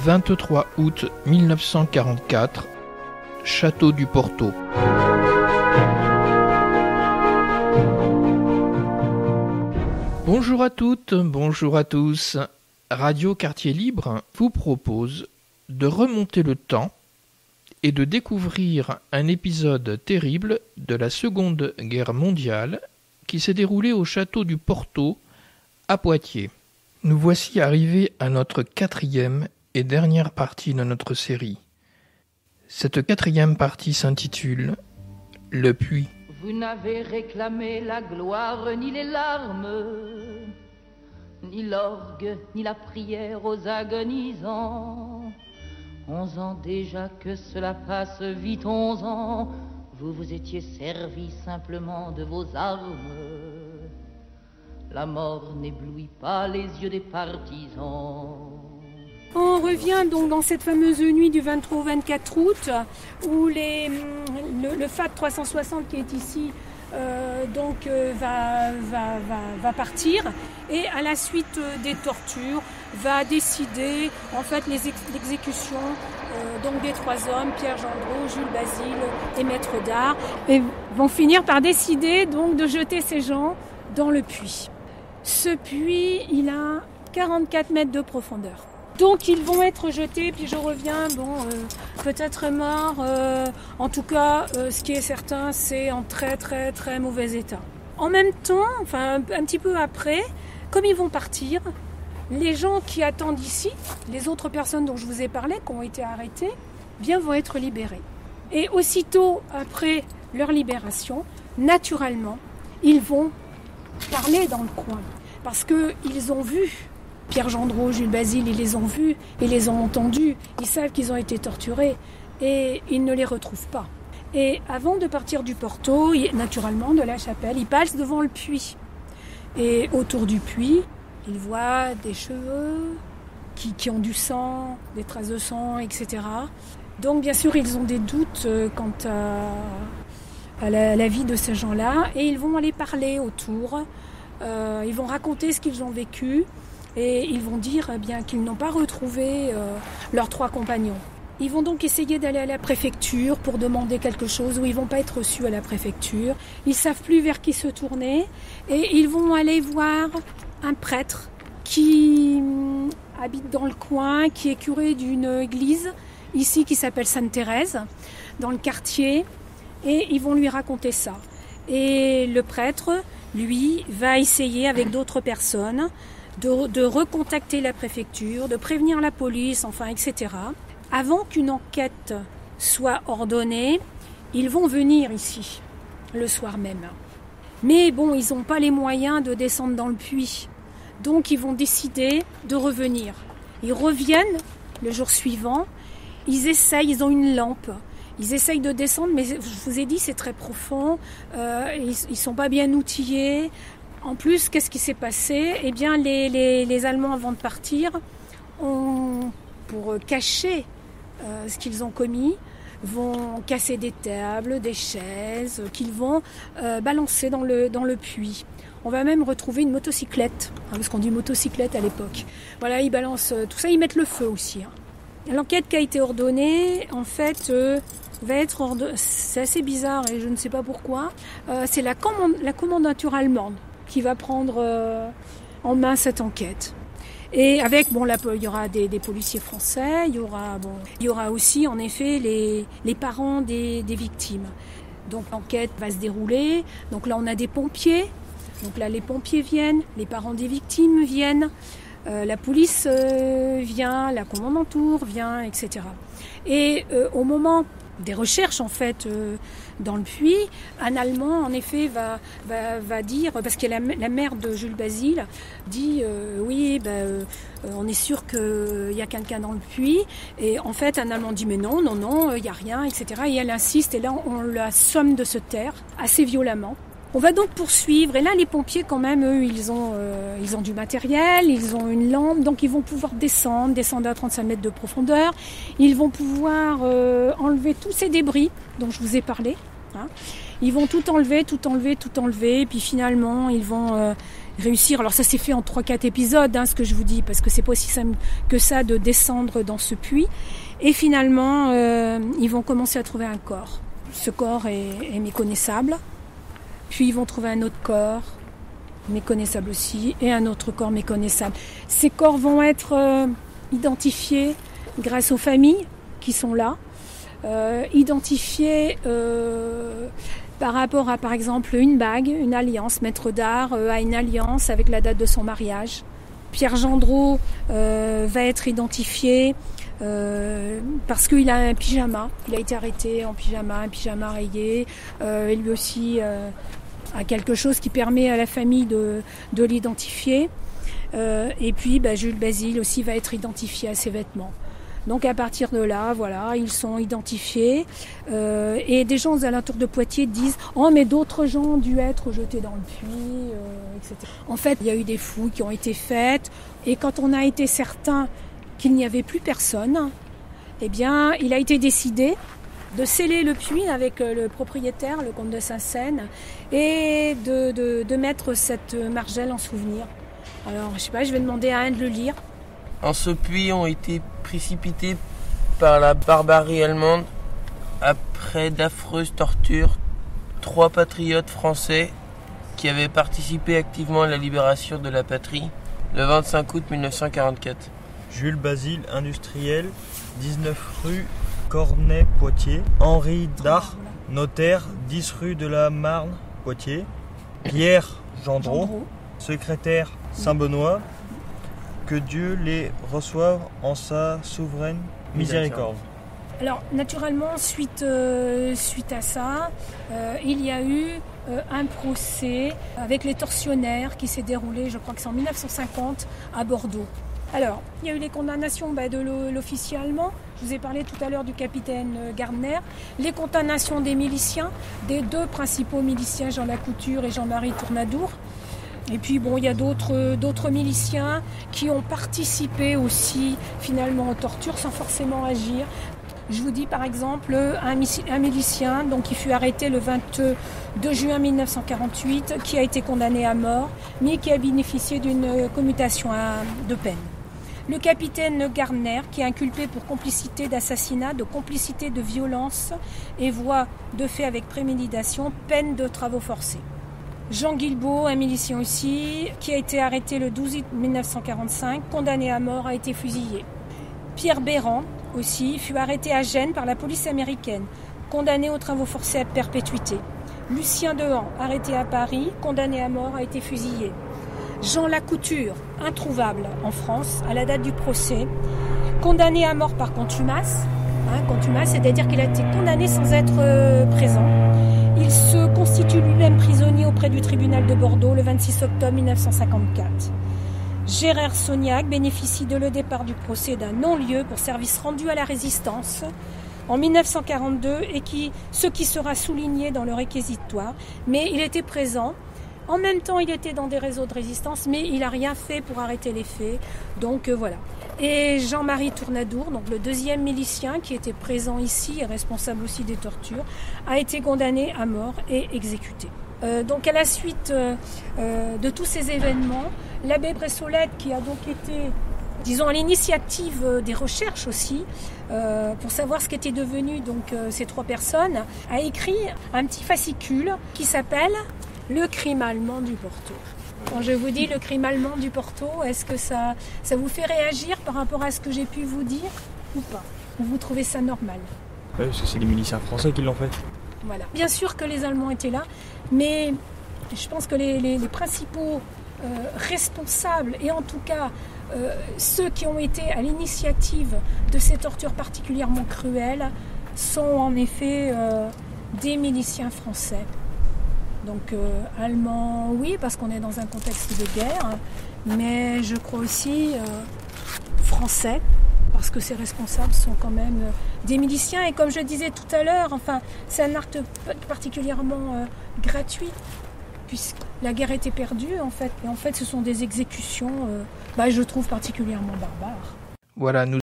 23 août 1944, Château du Porto. Bonjour à toutes, bonjour à tous. Radio Quartier Libre vous propose de remonter le temps et de découvrir un épisode terrible de la Seconde Guerre mondiale qui s'est déroulé au château du Porto à Poitiers. Nous voici arrivés à notre 4e et dernière partie de notre série. Cette 4e partie s'intitule « Le puits ». Vous n'avez réclamé la gloire ni les larmes, ni l'orgue, ni la prière aux agonisants. 11 ans déjà que cela passe vite, 11 ans, vous vous étiez servi simplement de vos armes. La mort n'éblouit pas les yeux des partisans. On revient donc dans cette fameuse nuit du 23 au 24 août où le FAT 360 qui est ici va partir et à la suite des tortures va décider en fait l'exécution donc des 3 hommes, Pierre Gendreau, Jules Basile et Maître d'Art, et vont finir par décider donc de jeter ces gens dans le puits. Ce puits, il a 44 mètres de profondeur. Donc ils vont être jetés, puis je reviens, peut-être morts, en tout cas ce qui est certain c'est en très très très mauvais état. En même temps, enfin un petit peu après, comme ils vont partir, les gens qui attendent ici, les autres personnes dont je vous ai parlé, qui ont été arrêtées, vont être libérés. Et aussitôt après leur libération, naturellement, ils vont parler dans le coin, parce qu'ils ont vu Pierre Gendreau, Jules Basile, ils les ont vus, ils les ont entendus, ils savent qu'ils ont été torturés et ils ne les retrouvent pas. Et avant de partir du Porto, naturellement de la chapelle, ils passent devant le puits. Et autour du puits, ils voient des cheveux qui ont du sang, des traces de sang, etc. Donc bien sûr, ils ont des doutes quant à la vie de ces gens-là et ils vont aller parler autour. Ils vont raconter ce qu'ils ont vécu. Et ils vont dire qu'ils n'ont pas retrouvé leurs 3 compagnons. Ils vont donc essayer d'aller à la préfecture pour demander quelque chose où ils ne vont pas être reçus à la préfecture. Ils ne savent plus vers qui se tourner et ils vont aller voir un prêtre qui habite dans le coin, qui est curé d'une église ici qui s'appelle Sainte-Thérèse, dans le quartier, et ils vont lui raconter ça. Et le prêtre, lui, va essayer avec d'autres personnes de recontacter la préfecture, de prévenir la police, etc. Avant qu'une enquête soit ordonnée, ils vont venir ici, le soir même. Mais ils n'ont pas les moyens de descendre dans le puits. Donc ils vont décider de revenir. Ils reviennent le jour suivant, ils ont une lampe. Ils essayent de descendre, mais je vous ai dit, c'est très profond, ils ne sont pas bien outillés. En plus, qu'est-ce qui s'est passé ? Eh bien, les Allemands, avant de partir, pour cacher ce qu'ils ont commis, vont casser des tables, des chaises, qu'ils vont balancer dans le puits. On va même retrouver une motocyclette, parce qu'on dit motocyclette à l'époque. Voilà, ils balancent tout ça, ils mettent le feu aussi. L'enquête qui a été ordonnée, en fait, va être c'est assez bizarre et je ne sais pas pourquoi. C'est la commandanture allemande qui va prendre en main cette enquête. Et avec, il y aura des policiers français, il y aura aussi, en effet, les parents des victimes. Donc l'enquête va se dérouler. Donc là, on a des pompiers. Donc là, les pompiers viennent, les parents des victimes viennent, la police vient, la commandanture vient, etc. Et au moment des recherches, en fait, dans le puits, un Allemand, en effet, va dire, parce que la mère de Jules Basile dit on est sûr qu'il y a quelqu'un dans le puits. Et en fait, un Allemand dit mais non, il n'y a rien, etc. Et elle insiste, et là, on la somme de se taire assez violemment. On va donc poursuivre, et là les pompiers quand même, eux, ils ont du matériel, ils ont une lampe, donc ils vont pouvoir descendre à 35 mètres de profondeur, ils vont pouvoir enlever tous ces débris dont je vous ai parlé. Ils vont tout enlever, et puis finalement ils vont réussir. Alors ça s'est fait en 3-4 épisodes, ce que je vous dis, parce que c'est pas aussi simple que ça de descendre dans ce puits. Et finalement, ils vont commencer à trouver un corps. Ce corps est méconnaissable. Puis ils vont trouver un autre corps, méconnaissable aussi, et un autre corps méconnaissable. Ces corps vont être identifiés grâce aux familles qui sont là, identifiés par rapport à, par exemple, une bague, une alliance. Maître d'art a une alliance avec la date de son mariage. Pierre Gendreau va être identifié parce qu'il a un pyjama. Il a été arrêté en pyjama, un pyjama rayé. Et lui aussi a quelque chose qui permet à la famille de l'identifier. Et puis Jules Basile aussi va être identifié à ses vêtements. Donc à partir de là, voilà, ils sont identifiés. Et des gens aux alentours de Poitiers disent « Oh, mais d'autres gens ont dû être jetés dans le puits, etc. » En fait, il y a eu des fouilles qui ont été faites. Et quand on a été certain qu'il n'y avait plus personne, eh bien, il a été décidé de sceller le puits avec le propriétaire, le comte de Saint-Seine, et de mettre cette margelle en souvenir. Alors, je sais pas, je vais demander à Anne de le lire. En ce puits ont été précipités par la barbarie allemande, après d'affreuses tortures, 3 patriotes français qui avaient participé activement à la libération de la patrie le 25 août 1944. Jules Basile, industriel, 19 rue Cornay-Poitiers. Henri Dard, notaire, 10 rue de la Marne, Poitiers. Pierre Gendreau, secrétaire Saint-Benoît. Que Dieu les reçoive en sa souveraine miséricorde. Alors, naturellement, suite à ça, il y a eu un procès avec les tortionnaires qui s'est déroulé, je crois que c'est en 1950, à Bordeaux. Alors, il y a eu les condamnations de l'officier allemand. Je vous ai parlé tout à l'heure du capitaine Gardner. Les condamnations des miliciens, des 2 principaux miliciens, Jean Lacouture et Jean-Marie Tournadour. Et puis il y a d'autres miliciens qui ont participé aussi finalement aux tortures sans forcément agir. Je vous dis par exemple un milicien qui fut arrêté le 22 juin 1948, qui a été condamné à mort, mais qui a bénéficié d'une commutation de peine. Le capitaine Gardner, qui est inculpé pour complicité d'assassinat, de complicité de violence et voie de fait avec préméditation, peine de travaux forcés. Jean Guilbault, un milicien aussi, qui a été arrêté le 12 août 1945, condamné à mort, a été fusillé. Pierre Béran, aussi, fut arrêté à Gênes par la police américaine, condamné aux travaux forcés à perpétuité. Lucien Dehan, arrêté à Paris, condamné à mort, a été fusillé. Jean Lacouture, introuvable en France, à la date du procès, condamné à mort par contumace. Contumace, c'est-à-dire qu'il a été condamné sans être présent. Il se constitue lui-même prisonnier auprès du tribunal de Bordeaux le 26 octobre 1954. Gérard Sognac bénéficie de le départ du procès d'un non-lieu pour service rendu à la résistance en 1942 et ce qui sera souligné dans le réquisitoire. Mais il était présent. En même temps, il était dans des réseaux de résistance, mais il n'a rien fait pour arrêter les faits. Donc voilà. Et Jean-Marie Tournadour, donc le 2e milicien qui était présent ici et responsable aussi des tortures, a été condamné à mort et exécuté. Donc à la suite de tous ces événements, l'abbé Bressolette, qui a donc été, disons, à l'initiative des recherches aussi, pour savoir ce qu'étaient devenues ces 3 personnes, a écrit un petit fascicule qui s'appelle « Le crime allemand du Porto ». Quand je vous dis le crime allemand du Porto, est-ce que ça vous fait réagir par rapport à ce que j'ai pu vous dire ou pas? Ou vous trouvez ça normal? Oui, parce que c'est les miliciens français qui l'ont fait. Voilà. Bien sûr que les Allemands étaient là, mais je pense que les principaux responsables, et en tout cas ceux qui ont été à l'initiative de ces tortures particulièrement cruelles, sont en effet des miliciens français. Donc allemand, oui, parce qu'on est dans un contexte de guerre, mais je crois aussi français, parce que ces responsables sont quand même des miliciens. Et comme je disais tout à l'heure, c'est un acte particulièrement gratuit, puisque la guerre était perdue, en fait. Et en fait, ce sont des exécutions, je trouve particulièrement barbares. Voilà, nous